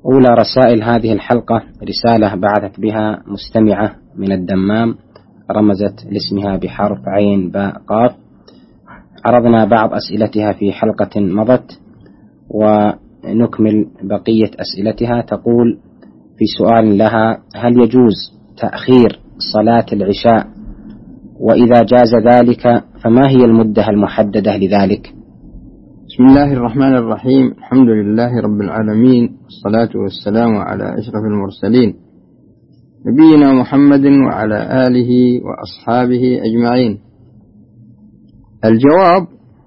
أولى رسائل هذه الحلقة رسالة بعثت بها مستمعة من الدمام، رمزت لاسمها بحرف عين باء قاف. عرضنا بعض أسئلتها في حلقة مضت ونكمل بقية أسئلتها. تقول في سؤال لها: هل يجوز تأخير صلاة العشاء؟ وإذا جاز ذلك فما هي المدة المحددة لذلك؟ بسم الله الرحمن الرحيم. الحمد لله رب العالمين، والصلاة والسلام على أشرف المرسلين نبينا محمد وعلى آله وأصحابه أجمعين. الجواب: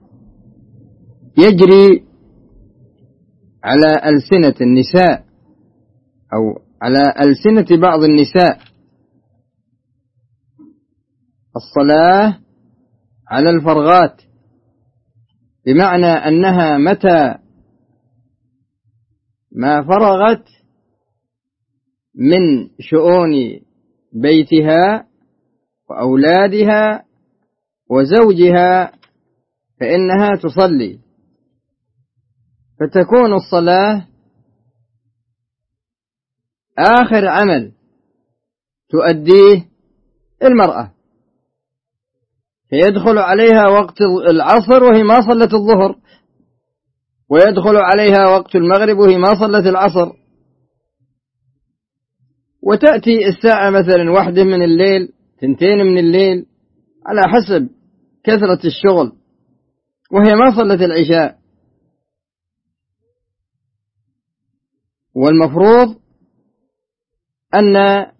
يجري على ألسنة النساء أو على ألسنة بعض النساء الصلاة على الفرغات، بمعنى أنها متى ما فرغت من شؤون بيتها وأولادها وزوجها فإنها تصلي، فتكون الصلاة آخر عمل تؤديه المرأة، فيدخل عليها وقت العصر وهي ما صلت الظهر، ويدخل عليها وقت المغرب وهي ما صلت العصر، وتأتي الساعة مثلا 1 من الليل 2 من الليل على حسب كثرة الشغل وهي ما صلت العشاء. والمفروض أن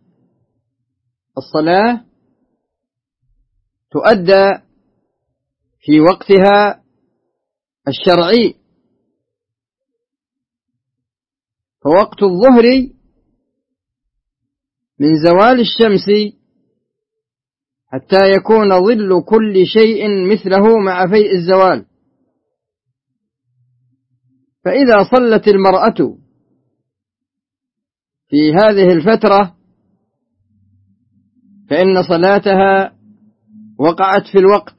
الصلاة تؤدى في وقتها الشرعي، فوقت الظهر من زوال الشمس حتى يكون ظل كل شيء مثله مع فيء الزوال. فإذا صلت المرأة في هذه الفترة فإن صلاتها وقعت في الوقت،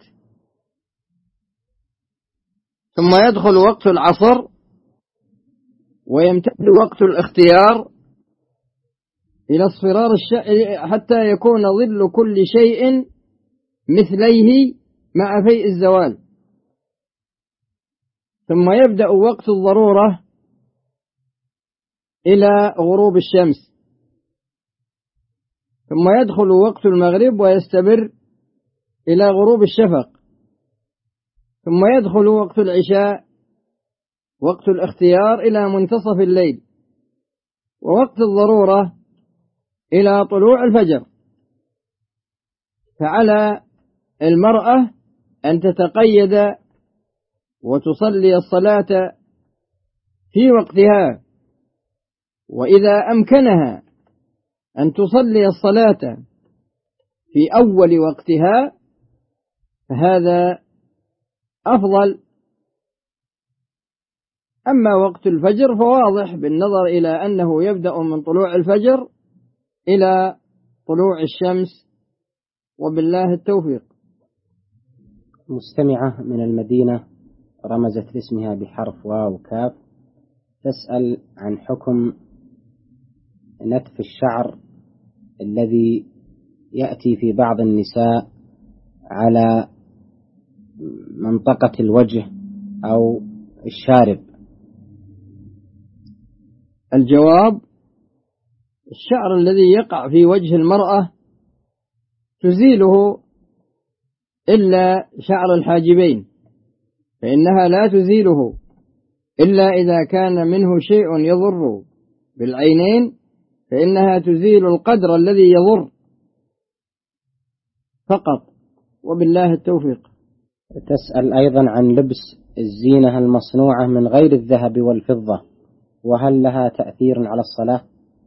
ثم يدخل وقت العصر ويمتد وقت الاختيار إلى اصفرار حتى يكون ظل كل شيء مثليه مع فيء الزوال، ثم يبدأ وقت الضرورة إلى غروب الشمس، ثم يدخل وقت المغرب ويستمر إلى غروب الشفق، ثم يدخل وقت العشاء وقت الاختيار إلى منتصف الليل، ووقت الضرورة إلى طلوع الفجر. فعلى المرأة أن تتقيد وتصلي الصلاة في وقتها، وإذا أمكنها أن تصلي الصلاة في أول وقتها فهذا أفضل. أما وقت الفجر فواضح بالنظر إلى أنه يبدأ من طلوع الفجر إلى طلوع الشمس، وبالله التوفيق. مستمعة من المدينة رمزت لاسمها بحرف واو كاف، تسأل عن حكم نتف الشعر الذي يأتي في بعض النساء على منطقة الوجه أو الشارب. الجواب: الشعر الذي يقع في وجه المرأة تزيله إلا شعر الحاجبين، فإنها لا تزيله إلا إذا كان منه شيء يضر بالعينين، فإنها تزيل القدر الذي يضر فقط، وبالله التوفيق. تسأل أيضا عن لبس الزينة المصنوعة من غير الذهب والفضة، وهل لها تأثير على الصلاة؟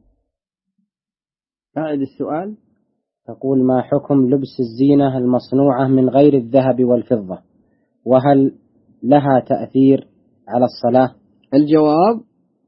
أعد السؤال. تقول: ما حكم لبس الزينة المصنوعة من غير الذهب والفضة، وهل لها تأثير على الصلاة؟ الجواب: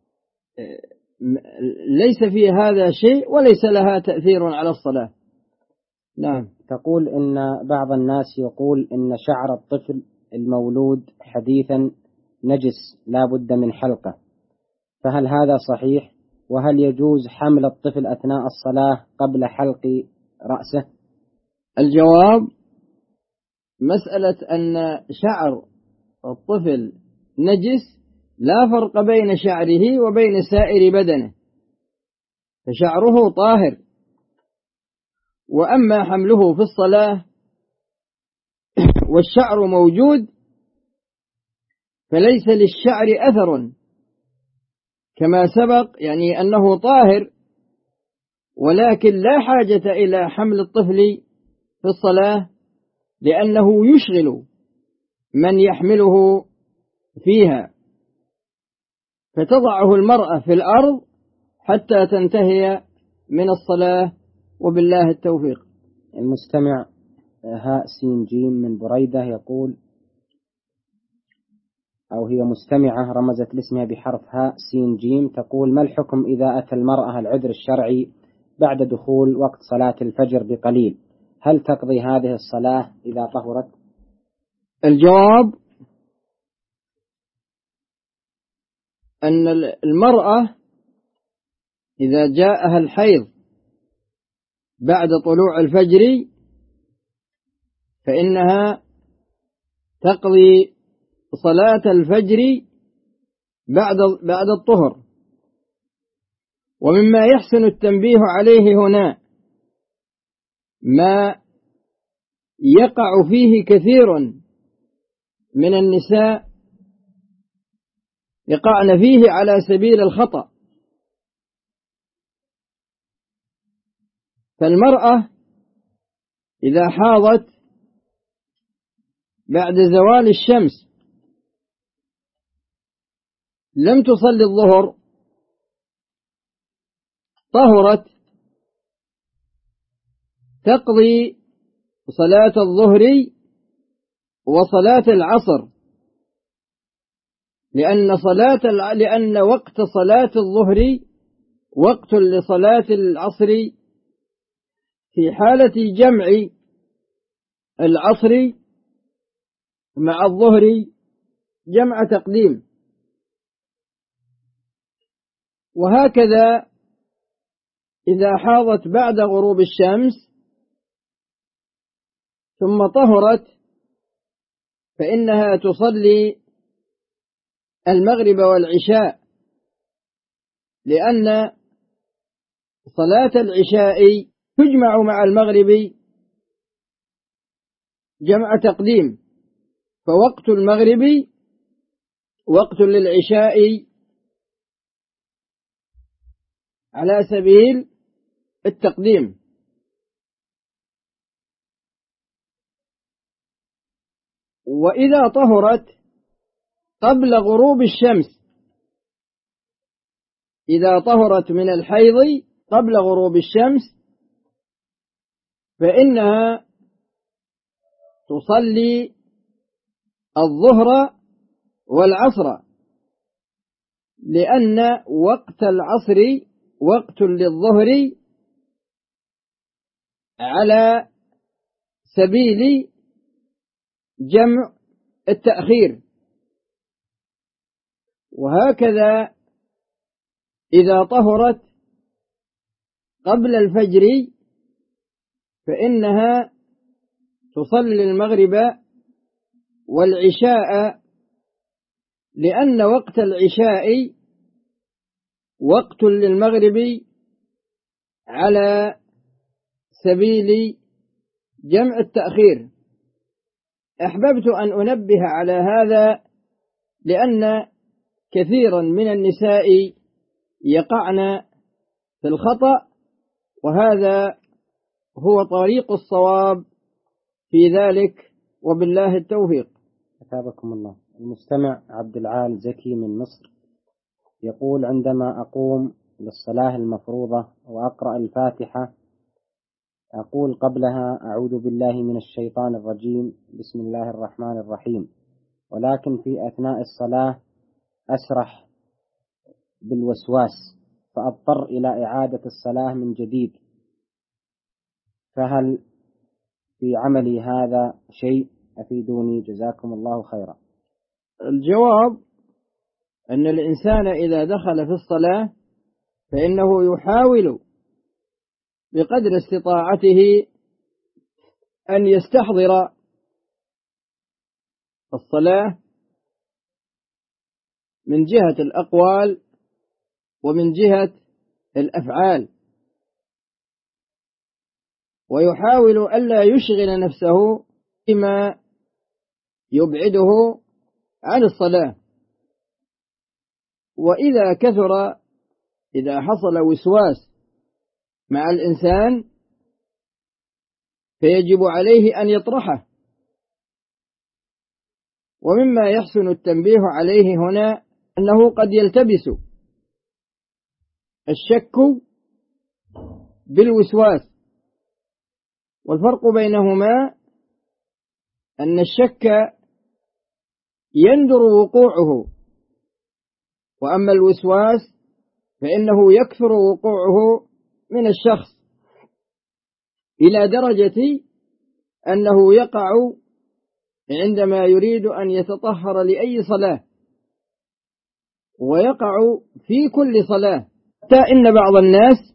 ليس في هذا شيء وليس لها تأثير على الصلاة. نعم. تقول إن بعض الناس يقول إن شعر الطفل المولود حديثا نجس لا بد من حلقه، فهل هذا صحيح؟ وهل يجوز حمل الطفل أثناء الصلاة قبل حلق رأسه؟ الجواب: مسألة أن شعر الطفل نجس لا فرق بين شعره وبين سائر بدنه، فشعره طاهر. وأما حمله في الصلاة والشعر موجود فليس للشعر أثر كما سبق، يعني أنه طاهر، ولكن لا حاجة إلى حمل الطفل في الصلاة لأنه يشغل من يحمله فيها، فتضعه المرأة في الأرض حتى تنتهي من الصلاة، وبالله التوفيق. المستمع هاء سين جيم من بريدة يقول، أو هي مستمعة رمزت لاسمها بحرف هاء سين جيم، تقول: ما الحكم إذا أتى المرأة العذر الشرعي بعد دخول وقت صلاة الفجر بقليل؟ هل تقضي هذه الصلاة إذا طهرت؟ الجواب: أن المرأة إذا جاءها الحيض بعد طلوع الفجر فإنها تقضي صلاة الفجر بعد الطهر. ومما يحسن التنبيه عليه هنا ما يقع فيه كثير من النساء، يقعن فيه على سبيل الخطأ. فالمرأة إذا حاضت بعد زوال الشمس لم تصلي الظهر، طهرت، تقضي صلاة الظهر وصلاة العصر، لأن وقت صلاة الظهر وقت لصلاة العصر في حالة جمع العصر مع الظهر جمع تقديم. وهكذا إذا حاضت بعد غروب الشمس ثم طهرت فإنها تصلي المغرب والعشاء، لأن صلاة العشاء تجمع مع المغرب جمع تقديم، فوقت المغرب وقت للعشاء على سبيل التقديم. وإذا طهرت قبل غروب الشمس، إذا طهرت من الحيض قبل غروب الشمس فإنها تصلي الظهر والعصر، لأن وقت العصر وقت للظهر على سبيل جمع التأخير. وهكذا إذا طهرت قبل الفجر فإنها تصلي المغرب والعشاء، لأن وقت العشاء وقت للمغرب على سبيل جمع التأخير. أحببت أن أنبه على هذا لأن كثيرا من النساء يقعن في الخطأ، وهذا هو طريق الصواب في ذلك، وبالله التوفيق. أثابكم الله. المستمع عبد العال زكي من مصر يقول: عندما أقوم للصلاة المفروضة وأقرأ الفاتحة أقول قبلها: أعوذ بالله من الشيطان الرجيم، بسم الله الرحمن الرحيم، ولكن في أثناء الصلاة أسرح بالوسواس فأضطر إلى إعادة الصلاة من جديد، فهل في عملي هذا شيء؟ أفيدوني جزاكم الله خيرا. الجواب: أن الإنسان إذا دخل في الصلاة فإنه يحاول بقدر استطاعته أن يستحضر الصلاة من جهة الأقوال ومن جهة الأفعال، ويحاول ألا يشغل نفسه بما يبعده عن الصلاة. وإذا كثر، إذا حصل وسواس مع الإنسان فيجب عليه أن يطرحه. ومما يحسن التنبيه عليه هنا أنه قد يلتبس الشك بالوسواس، والفرق بينهما أن الشك يندر وقوعه، وأما الوسواس فإنه يكثر وقوعه من الشخص إلى درجة أنه يقع عندما يريد أن يتطهر لأي صلاة، ويقع في كل صلاة، حتى إن بعض الناس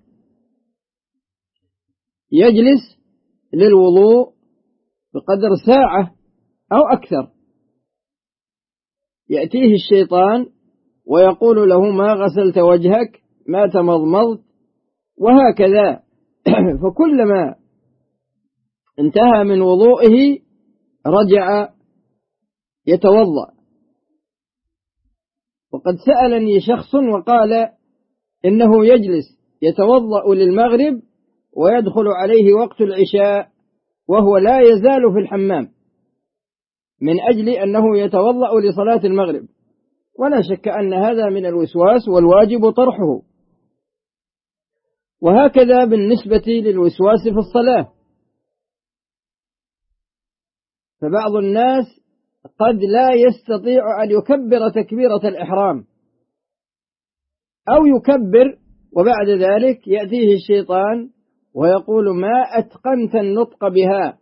يجلس للوضوء بقدر ساعة أو أكثر، يأتيه الشيطان ويقول له ما غسلت وجهك، ما تمضمضت، وهكذا. فكلما انتهى من وضوئه رجع يتوضأ. وقد سألني شخص وقال إنه يجلس يتوضأ للمغرب ويدخل عليه وقت العشاء وهو لا يزال في الحمام من أجل أنه يتوضأ لصلاة المغرب، ولا شك أن هذا من الوسواس والواجب طرحه. وهكذا بالنسبة للوسواس في الصلاة، فبعض الناس قد لا يستطيع أن يكبر تكبيرة الإحرام، أو يكبر وبعد ذلك يأتيه الشيطان ويقول ما أتقنت النطق بها،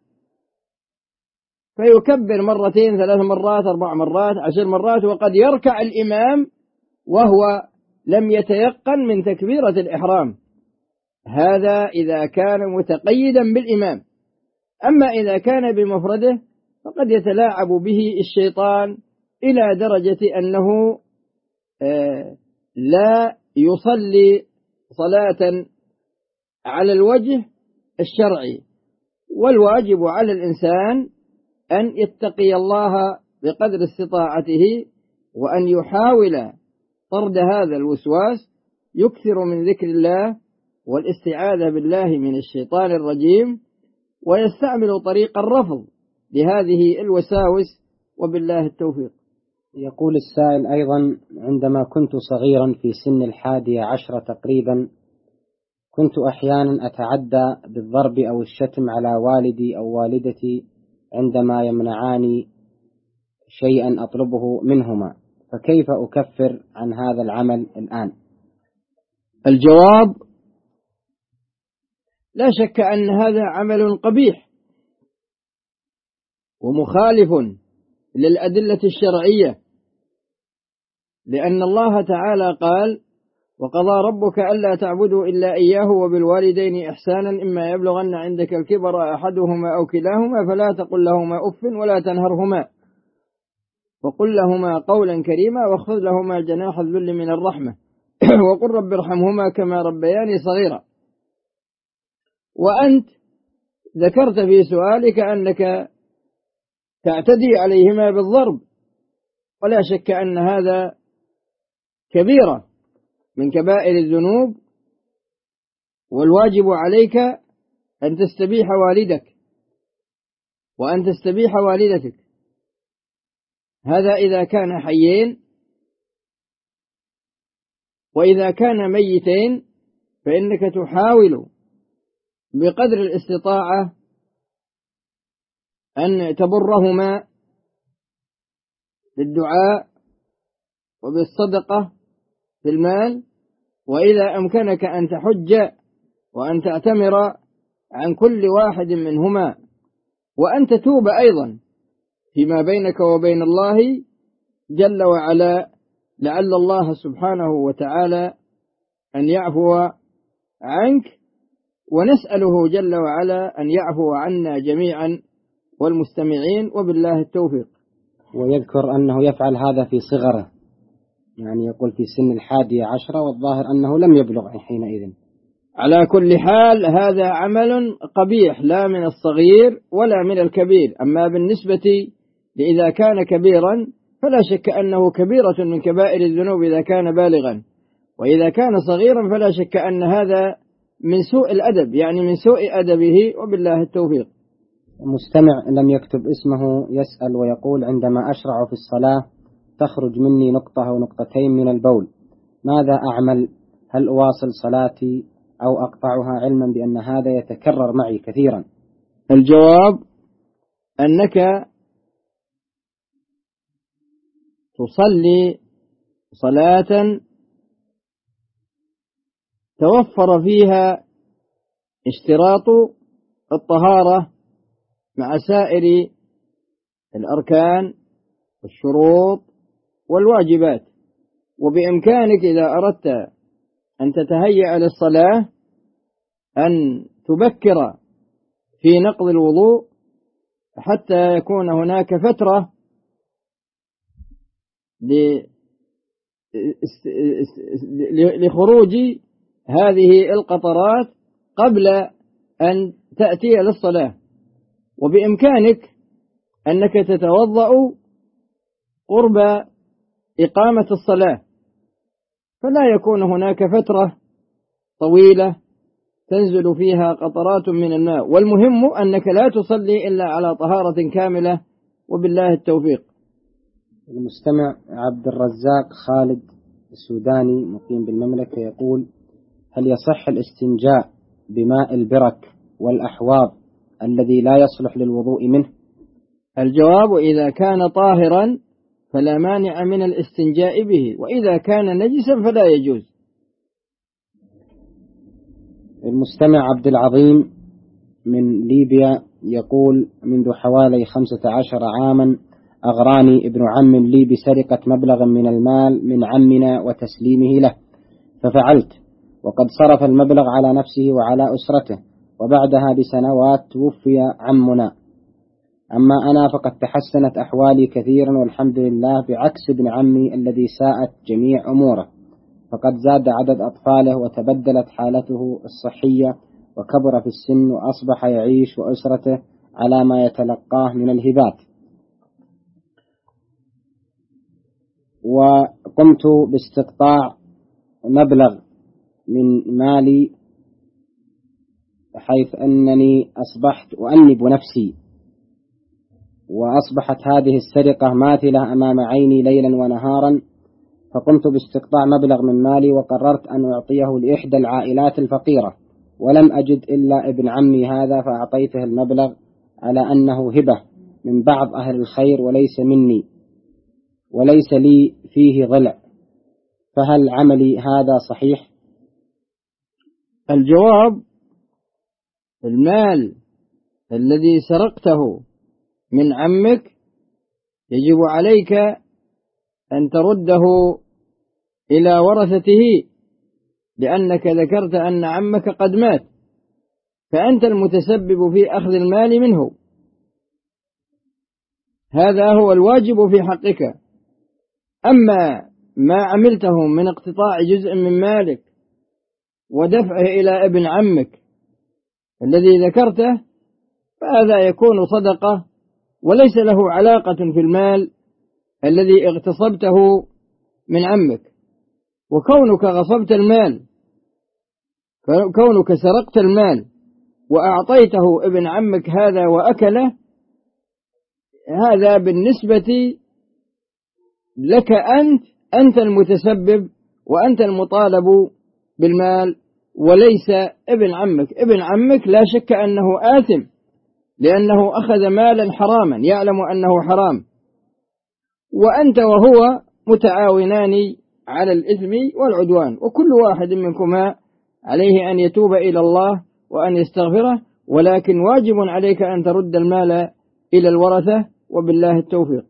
فيكبر مرتين، 3 مرات، 4 مرات، 10 مرات، وقد يركع الإمام وهو لم يتيقن من تكبيرة الإحرام. هذا إذا كان متقيدا بالإمام. أما إذا كان بمفرده فقد يتلاعب به الشيطان إلى درجة أنه لا يصلي صلاة على الوجه الشرعي. والواجب على الإنسان أن يتقي الله بقدر استطاعته، وأن يحاول طرد هذا الوسواس، يكثر من ذكر الله والاستعاذة بالله من الشيطان الرجيم، ويستعمل طريق الرفض لهذه الوساوس، وبالله التوفيق. يقول السائل أيضا: عندما كنت صغيرا في سن 11 تقريبا، كنت أحيانا أتعدى بالضرب أو الشتم على والدي أو والدتي عندما يمنعاني شيئا أطلبه منهما، فكيف أكفر عن هذا العمل الآن؟ الجواب: لا شك أن هذا عمل قبيح ومخالف للأدلة الشرعية، لأن الله تعالى قال: وقضى ربك ألا تعبدوا إلا إياه وبالوالدين إحسانا إما يبلغن عندك الكبر أحدهما أو كلاهما فلا تقل لهما أف ولا تنهرهما وقل لهما قولا كريما واخفض لهما جناح الذل من الرحمة وقل رب ارحمهما كما ربياني صغيرا. وأنت ذكرت في سؤالك أنك تعتدي عليهما بالضرب، ولا شك أن هذا كبيرة من كبائر الذنوب، والواجب عليك أن تستبيح والدك وأن تستبيح والدتك، هذا إذا كان حيين. وإذا كان ميتين فإنك تحاول بقدر الاستطاعة أن تبرهما بالدعاء وبالصدقة في المال، وإذا أمكنك أن تحج وأن تعتمر عن كل واحد منهما، وأن تتوب أيضا فيما بينك وبين الله جل وعلا، لعل الله سبحانه وتعالى أن يعفو عنك، ونسأله جل وعلا أن يعفو عنا جميعا والمستمعين، وبالله التوفيق. ويذكر أنه يفعل هذا في صغره، يعني يقول في سن 11، والظاهر أنه لم يبلغ حينئذ. على كل حال هذا عمل قبيح، لا من الصغير ولا من الكبير. أما بالنسبة لإذا كان كبيرا فلا شك أنه كبيرة من كبائر الذنوب إذا كان بالغا، وإذا كان صغيرا فلا شك أن هذا من سوء الأدب، يعني من سوء أدبه، وبالله التوفيق. مستمع لم يكتب اسمه يسأل ويقول: عندما أشرع في الصلاة تخرج مني نقطة أو نقطتين من البول، ماذا أعمل؟ هل أواصل صلاتي أو أقطعها، علما بأن هذا يتكرر معي كثيرا؟ الجواب أنك تصلي صلاة توفر فيها اشتراط الطهارة مع سائر الأركان والشروط والواجبات، وبإمكانك إذا أردت أن تتهيأ للصلاة أن تبكر في نقض الوضوء حتى يكون هناك فترة لخروج هذه القطرات قبل أن تأتي للصلاة. وبإمكانك أنك تتوضأ قرب إقامة الصلاة، فلا يكون هناك فترة طويلة تنزل فيها قطرات من الماء، والمهم أنك لا تصلي إلا على طهارة كاملة، وبالله التوفيق. المستمع عبد الرزاق خالد السوداني مقيم بالمملكة يقول: هل يصح الاستنجاء بماء البرك والأحواض الذي لا يصلح للوضوء منه؟ الجواب: إذا كان طاهرا فلا مانع من الاستنجاء به، وإذا كان نجسا فلا يجوز. المستمع عبد العظيم من ليبيا يقول: منذ حوالي 15 عاما أغراني ابن عم لي بسرقة مبلغ من المال من عمنا وتسليمه له، ففعلت، وقد صرف المبلغ على نفسه وعلى أسرته، وبعدها بسنوات توفي عمنا. أما أنا فقد تحسنت أحوالي كثيرا والحمد لله، بعكس ابن عمي الذي ساءت جميع أموره، فقد زاد عدد أطفاله وتبدلت حالته الصحية وكبر في السن وأصبح يعيش وأسرته على ما يتلقاه من الهبات، وقمت باستقطاع مبلغ من مالي حيث أنني أصبحت أؤنب نفسي، وأصبحت هذه السرقة ماثلة أمام عيني ليلا ونهارا، فقمت باستقطاع مبلغ من مالي وقررت أن أعطيه لإحدى العائلات الفقيرة، ولم أجد إلا ابن عمي هذا، فأعطيته المبلغ على أنه هبة من بعض أهل الخير وليس مني، وليس لي فيه ضلع، فهل عملي هذا صحيح؟ الجواب: المال الذي سرقته من عمك يجب عليك أن ترده إلى ورثته، لأنك ذكرت أن عمك قد مات، فأنت المتسبب في أخذ المال منه، هذا هو الواجب في حقك. أما ما عملته من اقتطاع جزء من مالك ودفعه إلى ابن عمك الذي ذكرته، فهذا يكون صدقة وليس له علاقة في المال الذي اغتصبته من عمك. وكونك غصبت المال، كونك سرقت المال وأعطيته ابن عمك هذا وأكله، هذا بالنسبة لك أنت المتسبب وأنت المطالب بالمال وليس ابن عمك. ابن عمك لا شك أنه آثم، لأنه أخذ مالا حراما يعلم أنه حرام، وأنت وهو متعاونان على الإثم والعدوان، وكل واحد منكما عليه أن يتوب إلى الله وأن يستغفره، ولكن واجب عليك أن ترد المال إلى الورثة، وبالله التوفيق.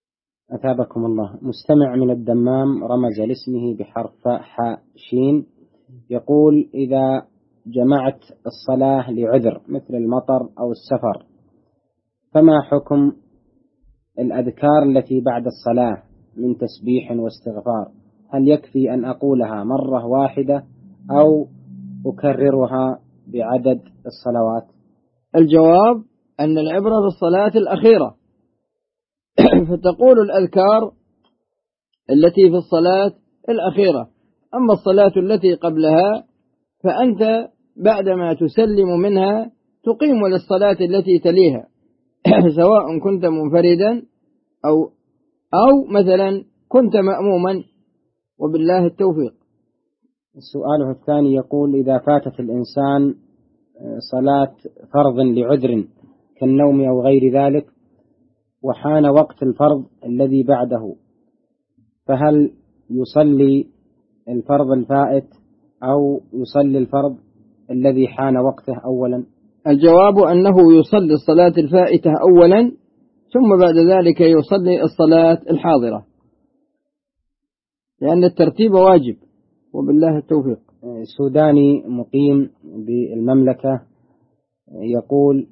أثابكم الله. مستمع من الدمام رمز لاسمه بحرف حاء شين يقول: إذا جمعت الصلاة لعذر مثل المطر أو السفر، فما حكم الأذكار التي بعد الصلاة من تسبيح واستغفار؟ هل يكفي أن أقولها مرة واحدة أو أكررها بعدد الصلوات؟ الجواب أن العبرة بالصلاة الأخيرة، فتقول الأذكار التي في الصلاة الأخيرة. أما الصلاة التي قبلها فأنت بعدما تسلم منها تقيم للصلاة التي تليها سواء كنت منفردا أو مثلا كنت مأموما، وبالله التوفيق. سؤاله الثاني يقول: إذا فاتت الإنسان صلاة فرض لعذر كالنوم أو غير ذلك وحان وقت الفرض الذي بعده، فهل يصلي الفرض الفائت أو يصلي الفرض الذي حان وقته أولا؟ الجواب أنه يصلي الصلاة الفائتة أولا ثم بعد ذلك يصلي الصلاة الحاضرة، لأن الترتيب واجب، وبالله التوفيق. سوداني مقيم بالمملكة يقول: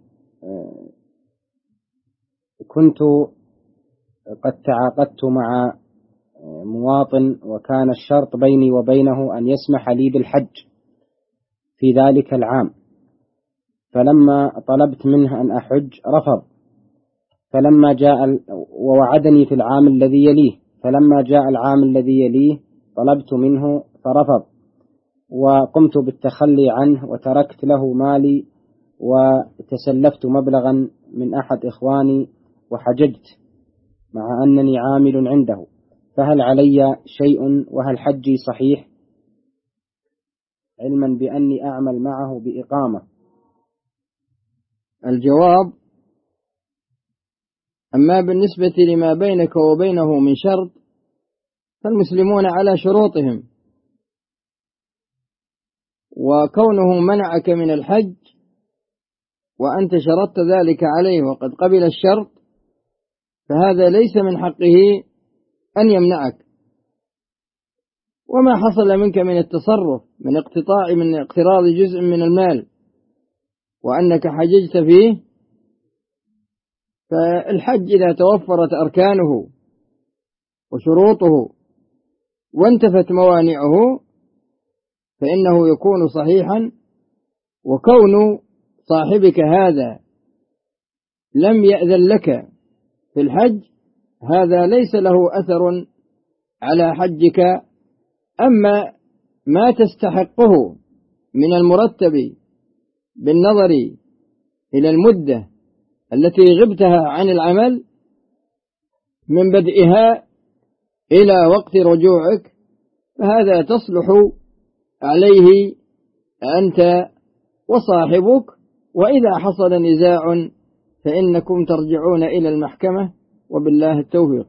كنت قد تعاقدت مع مواطن وكان الشرط بيني وبينه أن يسمح لي بالحج في ذلك العام، فلما طلبت منه أن أحج رفض، فلما جاء ووعدني في العام الذي يليه، فلما جاء العام الذي يليه طلبت منه فرفض، وقمت بالتخلي عنه وتركت له مالي وتسلفت مبلغا من أحد إخواني وحججت مع أنني عامل عنده، فهل علي شيء وهل حجي صحيح، علما بأني أعمل معه بإقامة؟ الجواب: أما بالنسبة لما بينك وبينه من شرط فالمسلمون على شروطهم، وكونه منعك من الحج وأنت شرطت ذلك عليه وقد قبل الشرط فهذا ليس من حقه أن يمنعك. وما حصل منك من التصرف من اقتراض جزء من المال وأنك حججت فيه، فالحج إذا توفرت أركانه وشروطه وانتفت موانعه فإنه يكون صحيحا. وكون صاحبك هذا لم يأذن لك في الحج هذا ليس له أثر على حجك. أما ما تستحقه من المرتب بالنظر إلى المدة التي غبتها عن العمل من بدئها إلى وقت رجوعك فهذا تصلح عليه أنت وصاحبك، وإذا حصل نزاع فإنكم ترجعون إلى المحكمة، وبالله التوفيق.